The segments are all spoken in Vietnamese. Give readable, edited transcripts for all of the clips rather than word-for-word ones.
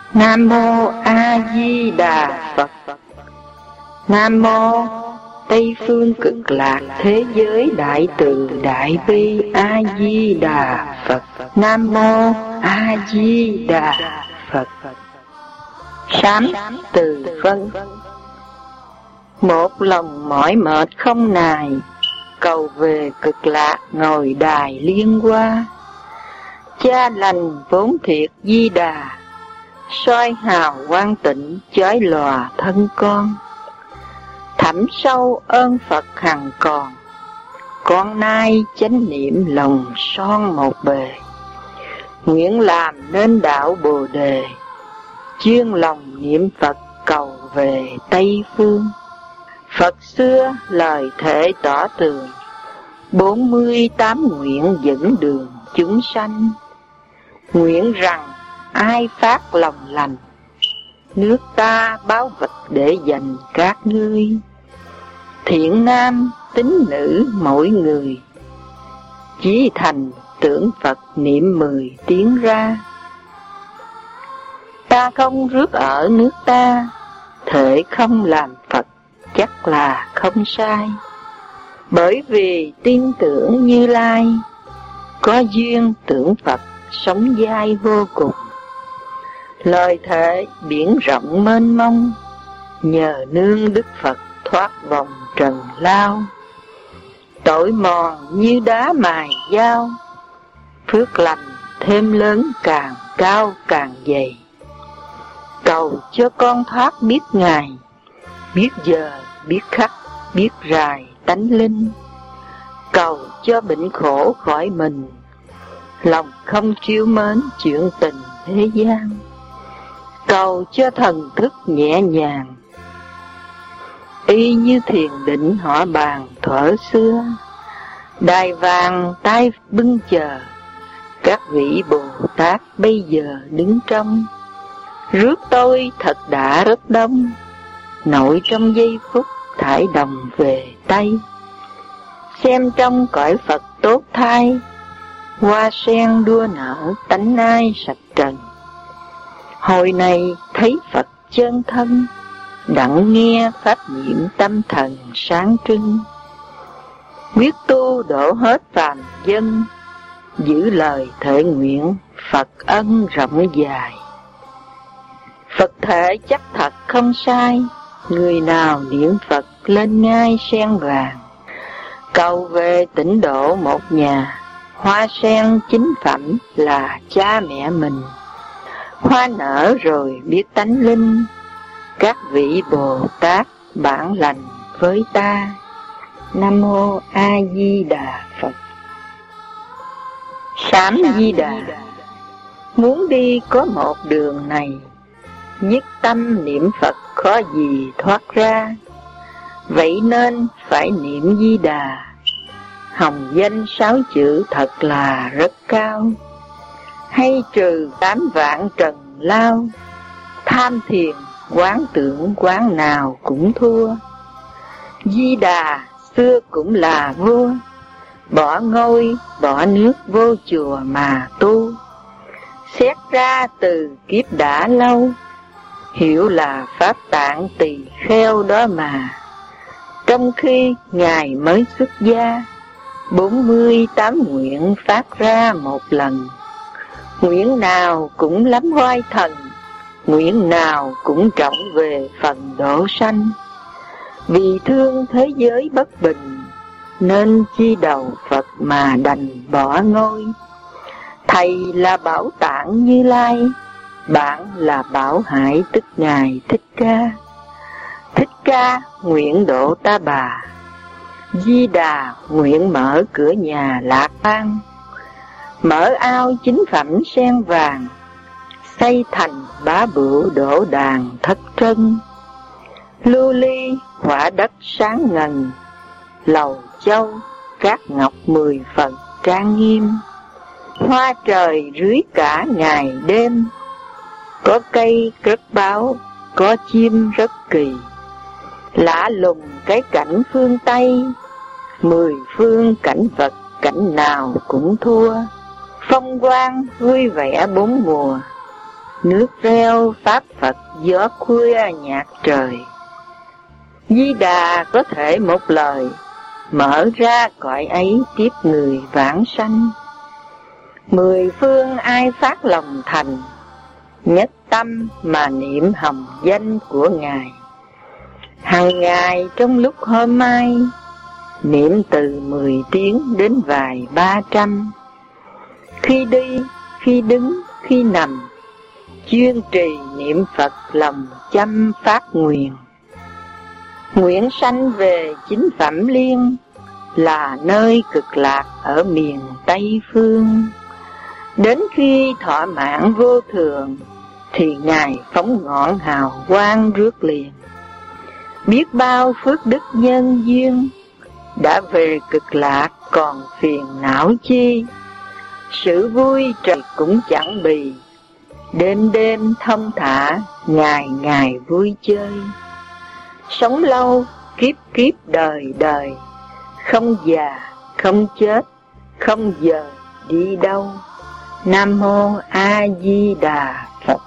Nam mô A Di Đà Phật. Nam mô Tây phương cực lạc thế giới đại từ đại bi A Di Đà Phật. Nam mô A Di Đà Phật. Sám từ vân. Một lòng mỏi mệt không nài, cầu về cực lạc ngồi đài liên hoa. Cha lành vốn thiệt Di Đà, soi hào quang tịnh chói lòa thân con. Thẳm sâu ơn Phật hằng còn, con nay chánh niệm lòng son một bề. Nguyện làm nên đạo Bồ Đề, chuyên lòng niệm Phật cầu về Tây phương. Phật xưa lời thể tỏ tường, 48 nguyện dẫn đường chúng sanh. Nguyện rằng ai phát lòng lành, nước ta báo vật để dành các ngươi. Thiện nam tín nữ mỗi người, chí thành tưởng Phật niệm 10 tiếng ra. Ta không rước ở nước ta, thể không làm Phật chắc là không sai. Bởi vì tin tưởng Như Lai, có duyên tưởng Phật sống dai vô cùng. Lời thể biển rộng mênh mông, nhờ nương Đức Phật thoát vòng trần lao. Tội mòn như đá mài dao, phước lành thêm lớn càng cao càng dày. Cầu cho con thoát biết ngày, biết giờ biết khắc biết rài tánh linh. Cầu cho bệnh khổ khỏi mình, lòng không trìu mến chuyện tình thế gian. Cầu cho thần thức nhẹ nhàng, y như thiền định họ bàn thuở xưa. Đài vàng tay bưng chờ, các vị Bồ Tát bây giờ đứng trong. Rước tôi thật đã rất đông, nội trong giây phút thải đồng về Tây. Xem trong cõi Phật tốt thai, hoa sen đua nở tánh ai sạch trần. Hồi này thấy Phật chân thân, đặng nghe pháp nhiệm tâm thần sáng trưng. Quyết tu độ hết phàm dân, giữ lời thể nguyện Phật ân rộng dài. Phật thể chắc thật không sai, người nào niệm Phật lên ngai sen vàng. Cầu về tịnh độ một nhà, hoa sen chính phẩm là cha mẹ mình. Hoa nở rồi biết tánh linh, các vị Bồ Tát bản lành với ta. Nam mô A Di Đà Phật. Sám Di Đà. Muốn đi có một đường này, nhất tâm niệm Phật khó gì thoát ra. Vậy nên phải niệm Di Đà, hồng danh 6 chữ thật là rất cao. Hay trừ 8 vạn trần lao, tham thiền quán tưởng quán nào cũng thua. Di Đà xưa cũng là vua, bỏ ngôi bỏ nước vô chùa mà tu. Xét ra từ kiếp đã lâu, hiểu là pháp tạng tỳ kheo đó mà. Trong khi Ngài mới xuất gia, 48 nguyện phát ra một lần. Nguyện nào cũng lắm oai thần, nguyện nào cũng trọng về phần độ sanh. Vì thương thế giới bất bình, nên chi đầu Phật mà đành bỏ ngôi. Thầy là Bảo Tạng Như Lai, bạn là Bảo Hải tức Ngài Thích Ca. Thích Ca nguyện độ ta bà, Di Đà nguyện mở cửa nhà Lạc An. Mở ao chính phẩm sen vàng, xây thành bá bửu đổ đàn thất trân. Lưu ly hỏa đất sáng ngần, lầu châu cát ngọc 10 phần trang nghiêm. Hoa trời rưới cả ngày đêm, có cây rất báo, có chim rất kỳ. Lạ lùng cái cảnh phương Tây, 10 phương cảnh vật cảnh nào cũng thua. Phong quang vui vẻ 4 mùa, nước reo pháp Phật gió khuya nhạc trời. Di Đà có thể một lời, mở ra cõi ấy tiếp người vãng sanh. Mười phương ai phát lòng thành, nhất tâm mà niệm hồng danh của Ngài. Hằng ngày trong lúc hôm mai, niệm từ 10 tiếng đến vài 300. Khi đi, khi đứng, khi nằm, chuyên trì niệm Phật lòng chăm phát nguyện. Nguyện sanh về chính phẩm liên, là nơi cực lạc ở miền Tây Phương. Đến khi thọ mạng vô thường, thì Ngài phóng ngọn hào quang rước liền. Biết bao phước đức nhân duyên, đã về cực lạc còn phiền não chi. Sự vui trời cũng chẳng bì, đêm đêm thông thả, ngày ngày vui chơi. Sống lâu, kiếp kiếp đời đời, không già, không chết, không giờ đi đâu. Nam Mô A Di Đà Phật.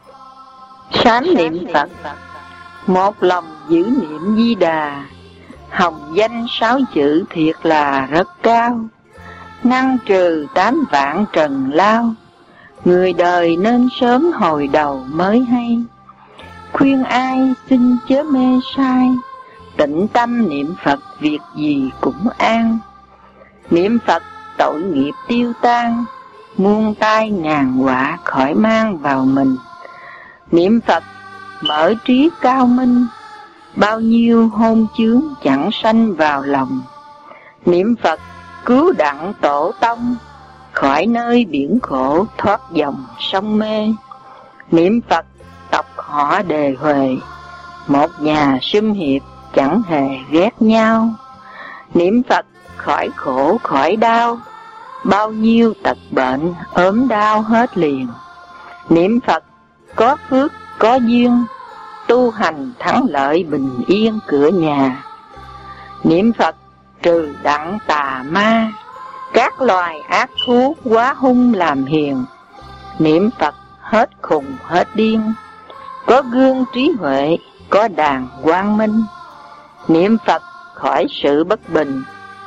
Sám niệm Phật, một lòng giữ niệm Di Đà. Hồng danh 6 chữ thiệt là rất cao, ngăn trừ 8 vạn trần lao. Người đời nên sớm hồi đầu mới hay, khuyên ai xin chớ mê sai. Tĩnh tâm niệm Phật việc gì cũng an, niệm Phật tội nghiệp tiêu tan, muôn tai ngàn quả khỏi mang vào mình. Niệm Phật mở trí cao minh, bao nhiêu hôn chướng chẳng sanh vào lòng. Niệm Phật cứu đặng tổ tông, khỏi nơi biển khổ thoát dòng sông mê. Niệm Phật tộc họ đề huề, một nhà sum hiệp chẳng hề ghét nhau. Niệm Phật khỏi khổ khỏi đau, bao nhiêu tật bệnh ốm đau hết liền. Niệm Phật có phước có duyên, tu hành thắng lợi bình yên cửa nhà. Niệm Phật trừ đặng tà ma, các loài ác thú quá hung làm hiền. Niệm Phật hết khùng hết điên, có gương trí huệ, có đàn quang minh. Niệm Phật khỏi sự bất bình,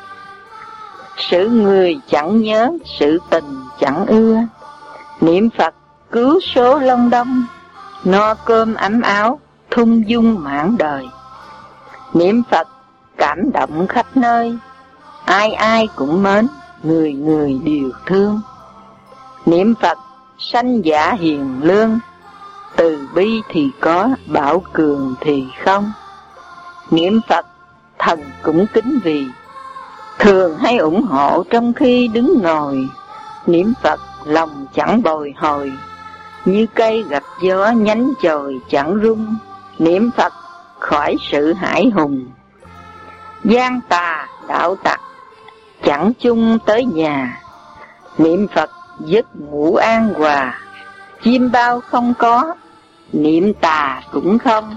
sự người chẳng nhớ, sự tình chẳng ưa. Niệm Phật cứu số long đong, no cơm ấm áo, thung dung mãn đời. Niệm Phật cảm động khắp nơi, ai ai cũng mến, người người đều thương. Niệm Phật sanh giả hiền lương, từ bi thì có, bảo cường thì không. Niệm Phật thần cũng kính vì, thường hay ủng hộ trong khi đứng ngồi. Niệm Phật lòng chẳng bồi hồi, như cây gặp gió nhánh chồi chẳng rung. Niệm Phật khỏi sự hải hùng, gian tà đạo tặc chẳng chung tới nhà. Niệm Phật giấc ngủ an hòa, chim bao không có, niệm tà cũng không.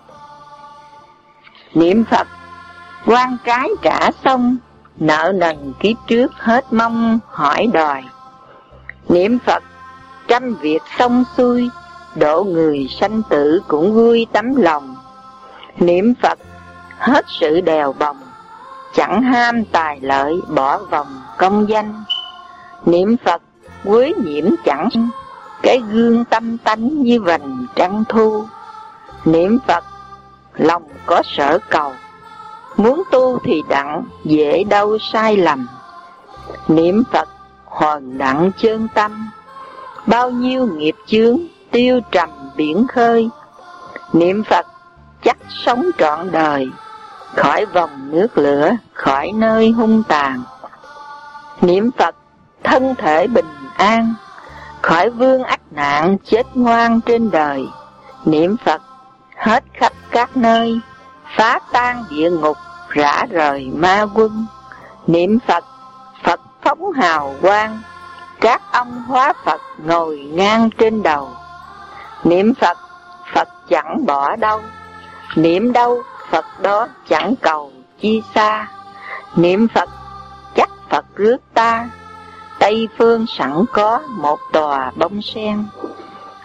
Niệm Phật quan trái trả xong, nợ nần kiếp trước hết mong hỏi đòi. Niệm Phật trăm việc xong xuôi, độ người sanh tử cũng vui tấm lòng. Niệm Phật hết sự đèo bồng, chẳng ham tài lợi bỏ vòng công danh. Niệm Phật quế nhiễm chẳng, cái gương tâm tánh như vành trăng thu. Niệm Phật lòng có sở cầu, muốn tu thì đặng dễ đâu sai lầm. Niệm Phật hồn đặng chơn tâm, bao nhiêu nghiệp chướng tiêu trầm biển khơi. Niệm Phật chắc sống trọn đời, khỏi vòng nước lửa, khỏi nơi hung tàn. Niệm Phật thân thể bình an, khỏi vương ách nạn chết ngoan trên đời. Niệm Phật hết khắp các nơi, phá tan địa ngục rã rời ma quân. Niệm Phật Phật phóng hào quang, các ông hóa Phật ngồi ngang trên đầu. Niệm Phật Phật chẳng bỏ đâu, niệm đâu Phật đó chẳng cầu chi xa. Niệm Phật chắc Phật rước ta, Tây phương sẵn có một tòa bông sen.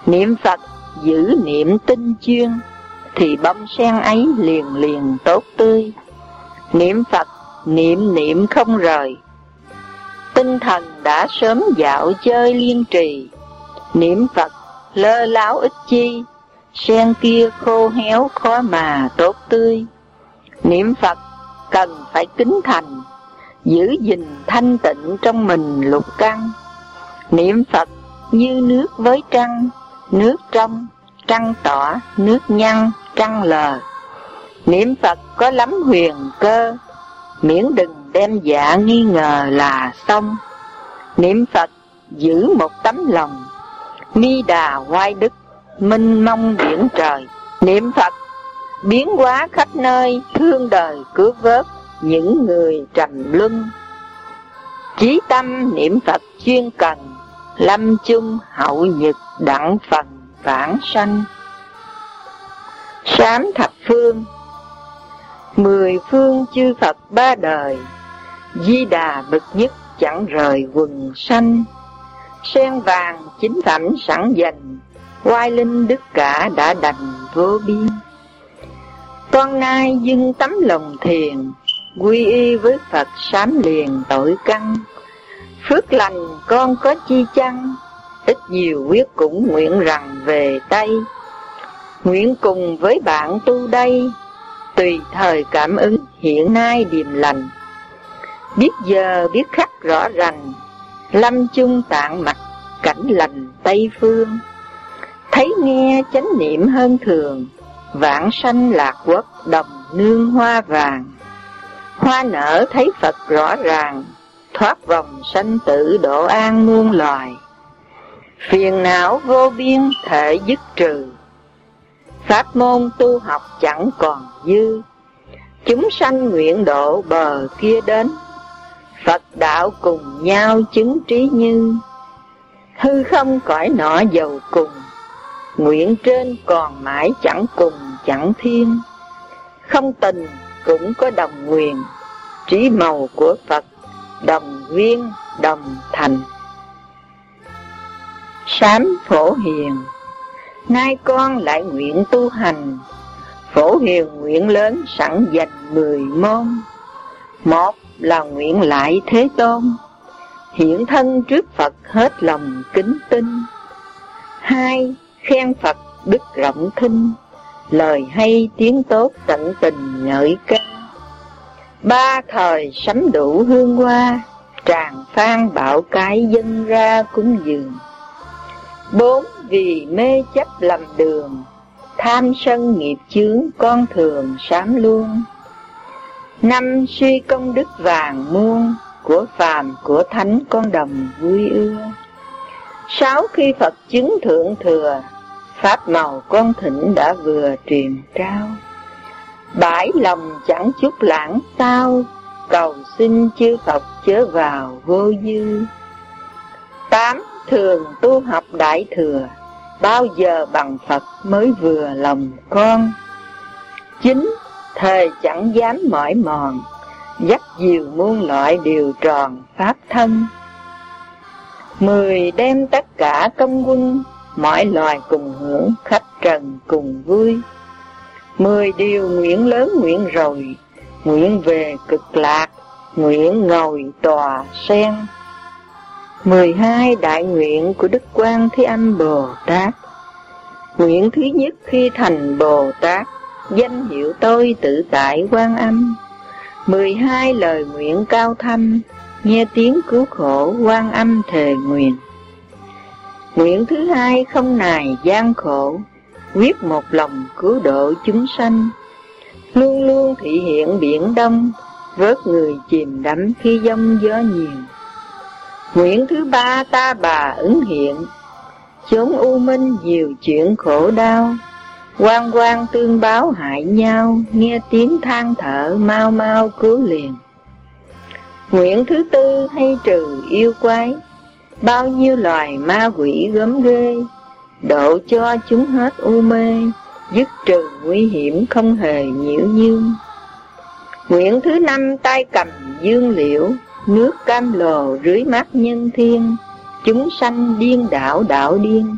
Niệm Phật giữ niệm tinh chuyên, thì bông sen ấy liền liền tốt tươi. Niệm Phật niệm niệm không rời, tinh thần đã sớm dạo chơi liên trì. Niệm Phật lơ láo ít chi, sen kia khô héo khó mà tốt tươi. Niệm Phật cần phải kính thành, giữ gìn thanh tịnh trong mình lục căn. Niệm Phật như nước với trăng, nước trong, trăng tỏ, nước nhăn, trăng lờ. Niệm Phật có lắm huyền cơ, miễn đừng đem dạ nghi ngờ là xong. Niệm Phật giữ một tấm lòng, ni đà oai đức, minh mông biển trời. Niệm Phật biến hóa khắp nơi, thương đời cứu vớt những người trầm luân. Chí tâm niệm Phật chuyên cần, lâm chung hậu nhật đặng phần vãng sanh. Sám thập phương, 10 phương chư Phật ba đời, Di Đà bậc nhất chẳng rời quần sanh. Sen vàng chính phẩm sẵn dành, oai linh đức cả đã đành vô biên. Con nay dưng tấm lòng thiền, quy y với Phật sám liền tội căn. Phước lành con có chi chăng, ít nhiều quyết cũng nguyện rằng về Tây. Nguyện cùng với bạn tu đây, tùy thời cảm ứng hiện nay điềm lành. Biết giờ biết khắc rõ rành, lâm chung tạng mặt cảnh lành Tây phương. Thấy nghe chánh niệm hơn thường, vãng sanh lạc quốc đồng nương hoa vàng. Hoa nở thấy Phật rõ ràng, thoát vòng sanh tử độ an muôn loài. Phiền não vô biên thể dứt trừ, pháp môn tu học chẳng còn dư. Chúng sanh nguyện độ bờ kia đến, Phật đạo cùng nhau chứng trí như. Hư không cõi nọ dầu cùng, nguyện trên còn mãi chẳng cùng chẳng thiên. Không tình cũng có đồng nguyện, trí màu của Phật đồng viên đồng thành. Sám Phổ Hiền, nay con lại nguyện tu hành. Phổ Hiền nguyện lớn sẵn dành 10 môn. Một là nguyện lại Thế Tôn, hiện thân trước Phật hết lòng kính tinh. Hai, khen Phật đức rộng thinh, lời hay tiếng tốt tận tình ngợi ca. Ba, thời sắm đủ hương hoa, tràng phan bạo cái dân ra cúng dường. Bốn, vì mê chấp lầm đường, tham sân nghiệp chướng con thường sám luôn. Năm, suy công đức vàng muôn, của phàm của thánh con đồng vui ưa. Sáu, khi Phật chứng thượng thừa, pháp màu con thỉnh đã vừa truyền trao. Bãi lòng chẳng chút lãng sao, cầu xin chư Phật chớ vào vô dư. Tám, thường tu học đại thừa, bao giờ bằng Phật mới vừa lòng con. Chín, thời chẳng dám mỏi mòn, dắt dìu muôn loại điều tròn pháp thân. 10, đem tất cả công quân, mọi loài cùng hưởng, khách trần cùng vui. 10 điều nguyện lớn nguyện rồi, nguyện về cực lạc, nguyện ngồi tòa sen. 12, đại nguyện của Đức Quan Thế Âm Bồ Tát. Nguyện thứ nhất khi thành Bồ Tát, danh hiệu tôi tự tại Quan Âm. 12, lời nguyện cao thâm, nghe tiếng cứu khổ Quan Âm thề nguyện. Nguyện thứ hai không nài gian khổ, quyết một lòng cứu độ chúng sanh. Luôn luôn thị hiện biển đông, vớt người chìm đắm khi giông gió nhiều. Nguyện thứ ba ta bà ứng hiện, chốn u minh nhiều chuyện khổ đau. Oan oan tương báo hại nhau, nghe tiếng than thở mau mau cứu liền. Nguyện thứ tư hay trừ yêu quái, bao nhiêu loài ma quỷ gớm ghê, độ cho chúng hết u mê, dứt trừ nguy hiểm không hề nhiễu nhương. Nguyện thứ năm tay cầm dương liễu, nước cam lồ rưới mát nhân thiên, chúng sanh điên đảo đạo điên,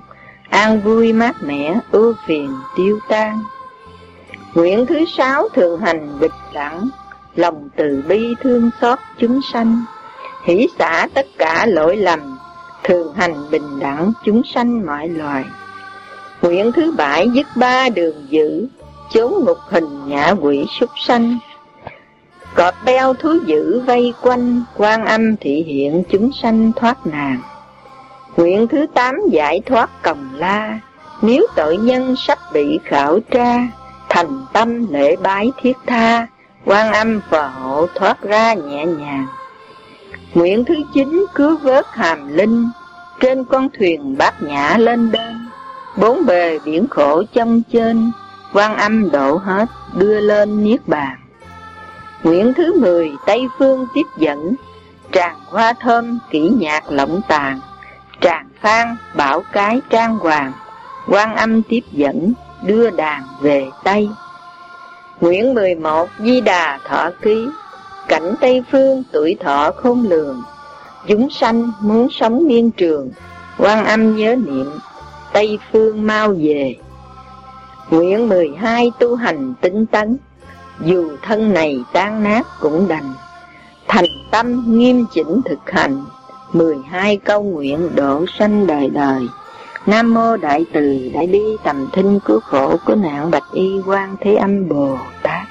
an vui mát mẻ, ưu phiền tiêu tan. Nguyện thứ 6 thường hành bình đẳng, lòng từ bi thương xót chúng sanh, hỷ xả tất cả lỗi lầm, thường hành bình đẳng chúng sanh mọi loài. Nguyện thứ 7 dứt 3 đường dữ, chốn ngục hình ngạ quỷ súc sanh, cọp beo thú dữ vây quanh, Quan Âm thị hiện chúng sanh thoát nạn. Nguyện thứ 8 giải thoát còng la, nếu tội nhân sắp bị khảo tra, thành tâm lễ bái thiết tha, Quan Âm phò hộ thoát ra nhẹ nhàng. Nguyện thứ 9 cứu vớt hàm linh, trên con thuyền bát nhã lên đơn, bốn bề biển khổ trong trên, Quan Âm độ hết đưa lên niết bàn. Nguyện thứ 10 Tây phương tiếp dẫn, tràng hoa thơm kỹ nhạc lộng tàn, tràng phan bảo cái trang hoàng, Quan Âm tiếp dẫn đưa đàn về Tây. Nguyện 11 Di Đà thọ ký, cảnh Tây phương tuổi thọ khôn lường, chúng sanh muốn sống miên trường, Quan Âm nhớ niệm Tây phương mau về. Nguyện 12 tu hành tinh tấn, dù thân này tan nát cũng đành, thành tâm nghiêm chỉnh thực hành, 12 câu nguyện độ sanh đời đời. Nam mô Đại Từ Đại Bi Tầm Thinh Cứu Khổ Cứu Nạn Bạch Y Quan Thế Âm Bồ Tát.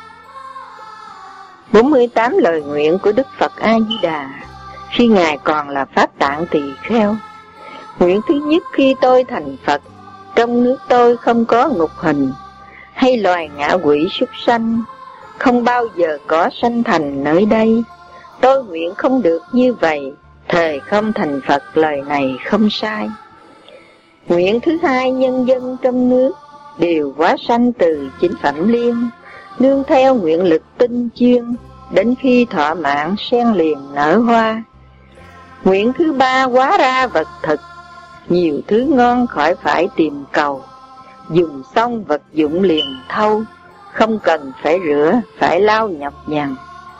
48 lời nguyện của Đức Phật A Di Đà khi Ngài còn là Pháp Tạng Tỳ Kheo. Nguyện thứ nhất, khi tôi thành Phật, trong nước tôi không có ngục hình, hay loài ngạ quỷ súc sanh, không bao giờ có sanh thành nơi đây. Tôi nguyện không được như vậy, thề không thành Phật, lời này không sai. Nguyện thứ hai, nhân dân trong nước đều hóa sanh từ chính phẩm liên, nương theo nguyện lực tinh chuyên, đến khi thọ mạng sen liền nở hoa. Nguyện thứ ba, hóa ra vật thực, nhiều thứ ngon khỏi phải tìm cầu, dùng xong vật dụng liền thâu, không cần phải rửa, phải lau nhọc nhằn.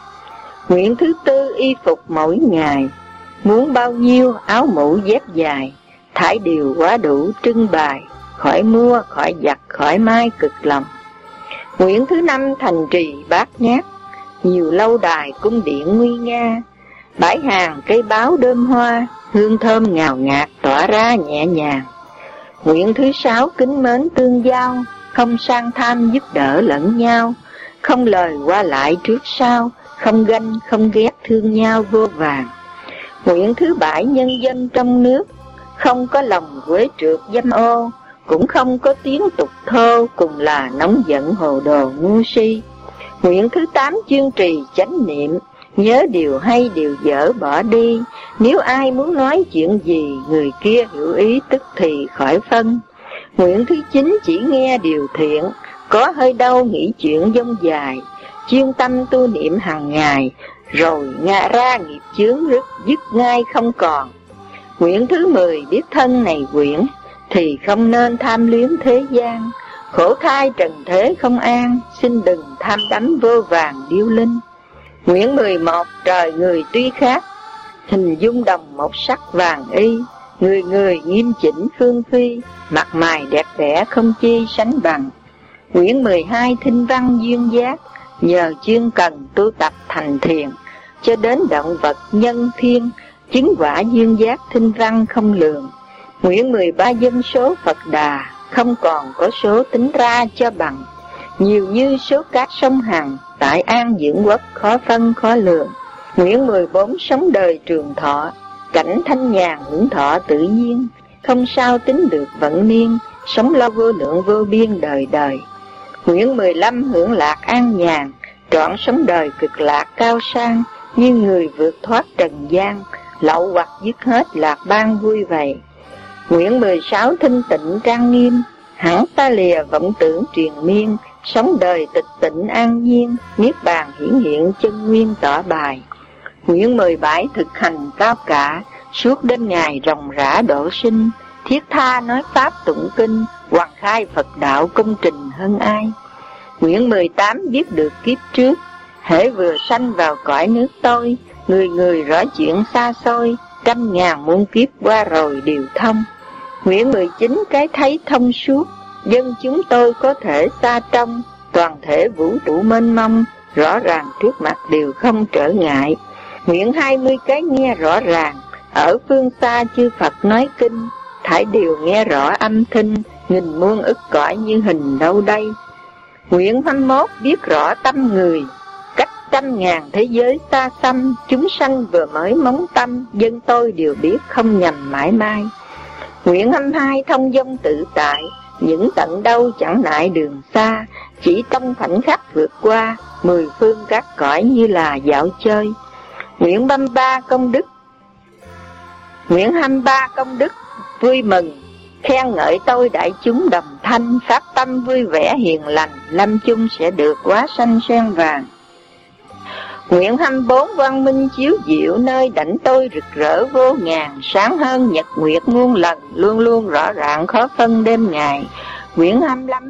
Nguyện thứ tư, y phục mỗi ngày, muốn bao nhiêu áo mũ dép dài, thải điều quá đủ trưng bày, khỏi mua, khỏi giặt, khỏi mai cực lòng. Nguyện thứ năm, thành trì bát nhát, nhiều lâu đài cung điện nguy nga, bãi hàng cây báo đơm hoa, hương thơm ngào ngạt tỏa ra nhẹ nhàng. Nguyện thứ sáu, kính mến tương giao, không sang tham giúp đỡ lẫn nhau, không lời qua lại trước sau, không ganh không ghét thương nhau vô vàn. Nguyện thứ bảy, nhân dân trong nước không có lòng quế trượt dâm ô, cũng không có tiếng tục thô, cùng là nóng giận hồ đồ ngu si. Nguyện thứ tám, chuyên trì chánh niệm, nhớ điều hay điều dở bỏ đi, nếu ai muốn nói chuyện gì, người kia hiểu ý tức thì khỏi phân. Nguyện thứ chín, chỉ nghe điều thiện, có hơi đâu nghĩ chuyện dông dài, chuyên tâm tu niệm hàng ngày, rồi ngã ra nghiệp chướng dứt ngay không còn. Nguyện thứ 10, biết thân này quyển, thì không nên tham luyến thế gian, khổ thai trần thế không an, xin đừng tham đắm vô vàng điêu linh. Nguyện 11, trời người tuy khác, hình dung đồng một sắc vàng y, người người nghiêm chỉnh phương phi, mặt mày đẹp đẽ không chi sánh bằng. Nguyện 12, thinh văn duyên giác, nhờ chuyên cần tu tập thành thiền, cho đến động vật nhân thiên, chứng quả duyên giác thinh văn không lường. Nguyện 13, dân số Phật Đà, không còn có số tính ra cho bằng, nhiều như số cát sông Hằng, tại an dưỡng quốc khó phân khó lường. Nguyện 14, sống đời trường thọ, cảnh thanh nhàn hưởng thọ tự nhiên, không sao tính được vận niên, sống lâu vô lượng vô biên đời đời. Nguyện 15, hưởng lạc an nhàn, trọn sống đời cực lạc cao sang, như người vượt thoát trần gian, lậu hoặc dứt hết lạc ban vui vậy. Nguyện 16, thanh tịnh trang nghiêm, hẳn ta lìa vọng tưởng triền miên, sống đời tịch tịnh an nhiên, niết bàn hiển hiện chân nguyên tỏ bài. Nguyện 17, thực hành cao cả, suốt đêm ngày ròng rã độ sinh, thiết tha nói pháp tụng kinh, hoàn khai Phật đạo công trình hơn ai. Nguyện 18, biết được kiếp trước, hễ vừa sanh vào cõi nước tôi, người người rõ chuyện xa xôi, trăm ngàn muôn kiếp qua rồi đều thông. Nguyện 19 cái thấy thông suốt, dân chúng tôi có thể xa trong, toàn thể vũ trụ mênh mông, rõ ràng trước mặt đều không trở ngại. Nguyện 20 cái nghe rõ ràng, ở phương xa chư Phật nói kinh, thảy đều nghe rõ âm thanh, nghìn muôn ức cõi như hình đâu đây. Nguyện 21 biết rõ tâm người, cách 100.000 thế giới xa xăm, chúng sanh vừa mới móng tâm, dân tôi đều biết không nhầm mãi mai. Nguyện 22 thông dong tự tại, những tận đâu chẳng nại đường xa, chỉ trong khoảnh khắc vượt qua, 10 phương các cõi như là dạo chơi. Nguyện 33 công đức, nguyện 23 công đức, vui mừng, khen ngợi tôi đại chúng đồng thanh, pháp tâm vui vẻ hiền lành, lâm chung sẽ được hóa sanh sen vàng. Nguyện 24 quang minh chiếu diệu, nơi đảnh tôi rực rỡ vô ngàn, sáng hơn nhật nguyệt muôn lần, luôn luôn rõ ràng khó phân đêm ngày. Nguyện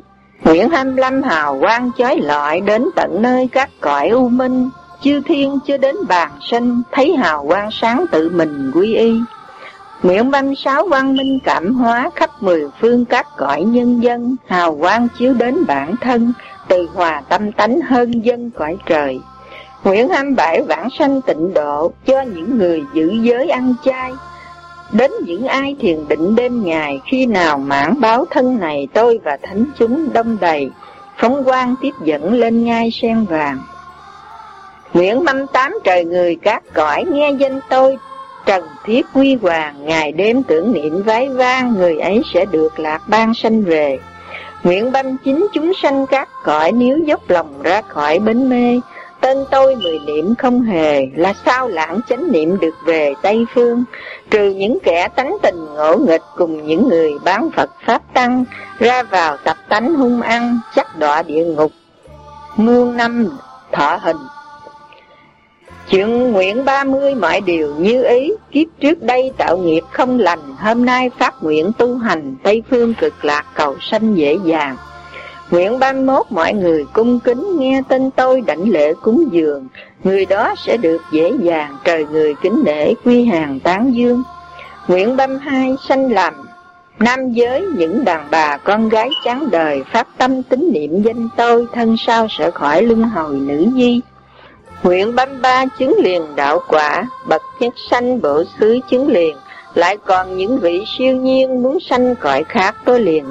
25 hào quang chói lọi, đến tận nơi các cõi u minh, chư thiên chưa đến bàn sanh, thấy hào quang sáng tự mình quy y. Nguyện 36 quang minh cảm hóa, khắp 10 phương các cõi nhân dân, hào quang chiếu đến bản thân, từ hòa tâm tánh hơn dân cõi trời. Nguyện 27 vãng sanh tịnh độ, cho những người giữ giới ăn chay, đến những ai thiền định đêm ngày, khi nào mãn báo thân này, tôi và thánh chúng đông đầy, phóng quang tiếp dẫn lên ngai sen vàng. Nguyện 28 trời người các cõi, nghe danh tôi trần thiết quy hoàng, ngày đêm tưởng niệm vái vang, người ấy sẽ được lạc ban sanh về. Nguyện 39 chúng sanh các cõi, nếu dốc lòng ra khỏi bến mê, tên tôi 10 niệm không hề, là sao lãng chánh niệm được về Tây Phương, trừ những kẻ tánh tình ngỗ nghịch cùng những người bán Phật Pháp Tăng, ra vào tập tánh hung ăn, chắc đọa địa ngục, muôn năm thọ hình. Chuyện nguyện 30 mọi điều như ý, kiếp trước đây tạo nghiệp không lành, hôm nay phát nguyện tu hành, Tây Phương cực lạc cầu sanh dễ dàng. Nguyện 31 mọi người cung kính, nghe tên tôi đảnh lễ cúng dường, người đó sẽ được dễ dàng, trời người kính nể quy hàng tán dương. Nguyện 32 sanh làm nam giới, những đàn bà con gái chán đời, phát tâm tín niệm danh tôi, thân sau sẽ khỏi luân hồi nữ nhi. Nguyện 33 chứng liền đạo quả, bậc nhất sanh bộ xứ chứng liền, lại còn những vị siêu nhiên muốn sanh cõi khác, tôi liền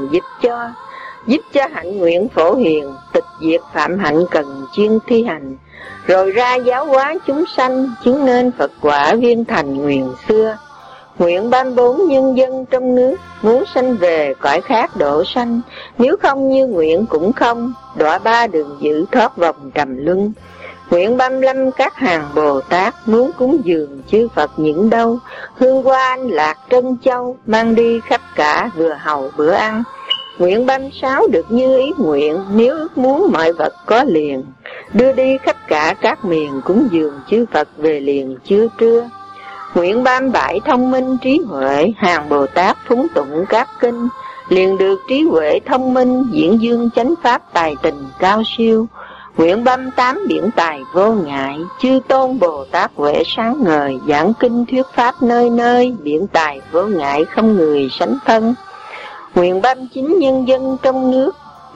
giúp cho hạnh nguyện phổ hiền, tịch diệt phạm hạnh cần chuyên thi hành, rồi ra giáo hóa chúng sanh, chứng nên Phật quả viên thành nguyện xưa. Nguyện 34 nhân dân trong nước, muốn sanh về cõi khác độ sanh, nếu không như nguyện cũng không, đọa 3 đường dữ thoát vòng trầm luân. Nguyện 35 các hàng Bồ Tát, muốn cúng dường chư Phật những đâu, hương hoa anh lạc trân châu, mang đi khắp cả vừa hầu bữa ăn. Nguyện 36 được như ý nguyện, nếu ước muốn mọi vật có liền, đưa đi khắp cả các miền, cúng dường chư Phật về liền chưa trưa. Nguyện 37 thông minh trí huệ, hàng Bồ Tát phúng tụng các kinh, liền được trí huệ thông minh, diễn dương chánh pháp tài tình cao siêu. Nguyện 38 biển tài vô ngại, chư tôn Bồ Tát huệ sáng ngời, giảng kinh thuyết pháp nơi nơi, biển tài vô ngại không người sánh phân. Nguyện 39 nhân dân trong nước,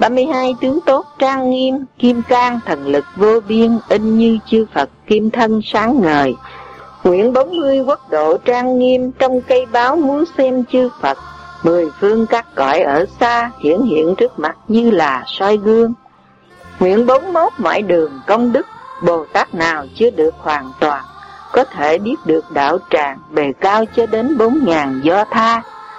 32 tướng tốt trang nghiêm, kim cang thần lực vô biên, in như chư Phật kim thân sáng ngời. Nguyện 40 quốc độ trang nghiêm, trong cây báo muốn xem chư Phật, 10 phương các cõi ở xa, hiển hiện trước mặt như là soi gương. Nguyện 41 mọi đường công đức, Bồ Tát nào chưa được hoàn toàn, có thể biết được đạo tràng, bề cao cho đến 4.000 do tha.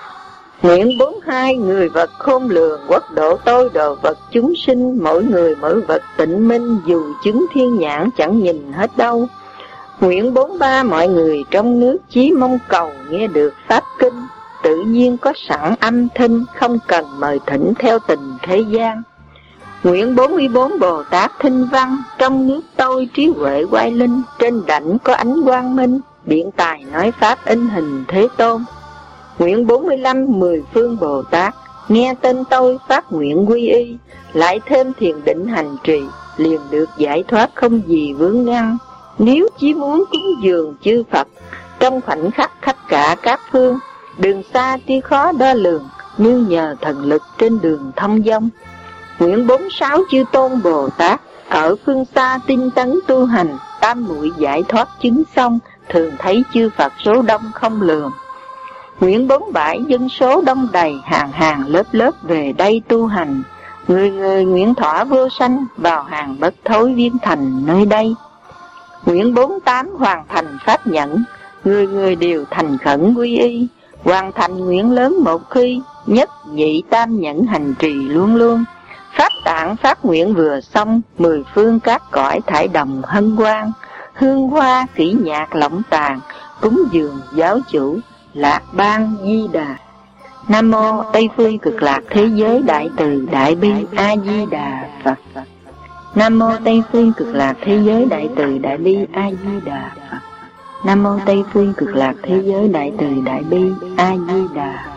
Nguyện 42 người vật khôn lường, quốc độ tôi độ vật chúng sinh, mỗi người mỗi vật tịnh minh, dù chứng thiên nhãn chẳng nhìn hết đâu. Nguyện 43 mọi người trong nước chí mong cầu nghe được pháp kinh, tự nhiên có sẵn âm thanh, không cần mời thỉnh theo tình thế gian. Nguyện 44 Bồ Tát thinh văn, trong nước tôi trí huệ oai linh, trên đảnh có ánh quang minh, biện tài nói pháp in hình Thế Tôn. Nguyện 45 10 phương Bồ Tát, nghe tên tôi phát nguyện quy y, lại thêm thiền định hành trì, liền được giải thoát không gì vướng ngăn. Nếu chỉ muốn cúng dường chư Phật, trong khoảnh khắc khắp cả các phương, Đường xa tuy khó đo lường, nhưng nhờ thần lực trên đường thông dong. Nguyện 46 chư tôn Bồ Tát ở phương xa tinh tấn tu hành, tam muội giải thoát chứng xong, thường thấy chư Phật số đông không lường. Nguyện 47 dân số đông đầy, hàng hàng lớp lớp về đây tu hành, người người nguyện thỏa vô sanh, vào hàng bất thối viên thành nơi đây. Nguyện 48 hoàn thành pháp nhẫn, người người đều thành khẩn quy y, hoàn thành nguyện lớn một khi, nhất nhị tam nhẫn hành trì luôn luôn. Pháp tạng phát nguyện vừa xong, 10 phương các cõi thải đồng hân hoan, hương hoa kỹ nhạc lộng tàn, cúng dường giáo chủ Lạc Ban Di Đà. Nam mô Tây phương cực lạc thế giới đại từ đại bi A Di Đà Phật. Nam mô Tây phương cực lạc thế giới đại từ đại bi A Di Đà Phật. Nam mô Tây phương cực lạc thế giới đại từ đại bi A Di Đà